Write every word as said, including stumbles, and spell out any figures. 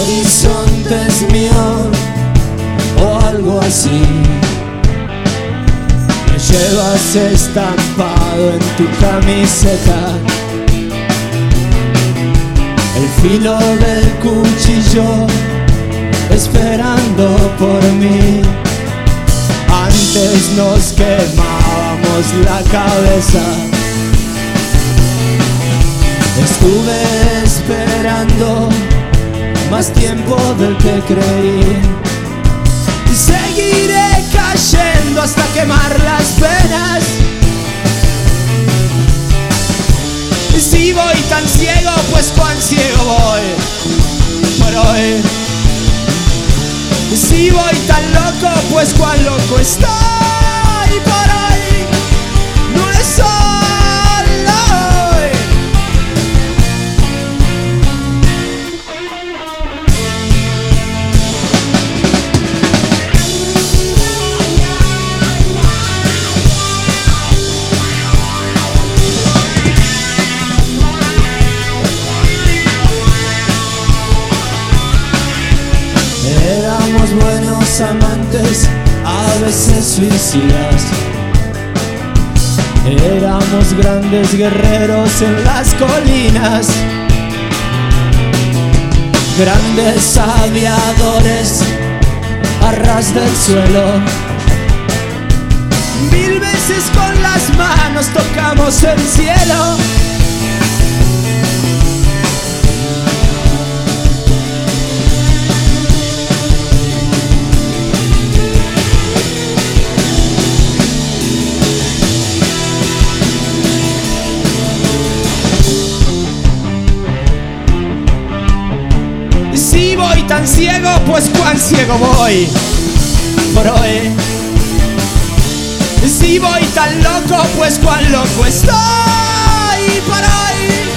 horizonte es mío o algo así. Me llevas estampado en tu camiseta el filo del cuchillo esperando por mí. Antes nos quemábamos la cabeza. Estuve esperando más tiempo del que creí y seguiré cayendo hasta quemar las penas. Y si voy tan ciego, pues cuán ciego voy por hoy. Y si voy tan loco, pues cuán loco estoy por hoy. No es solo hoy. Éramos buenos amantes, a veces suicidas. Éramos grandes guerreros en las colinas, grandes aviadores a ras del suelo. Mil veces con las manos tocamos el cielo. Si voy tan ciego, pues cuán ciego voy por hoy. Si voy tan loco, pues cuán loco estoy por hoy.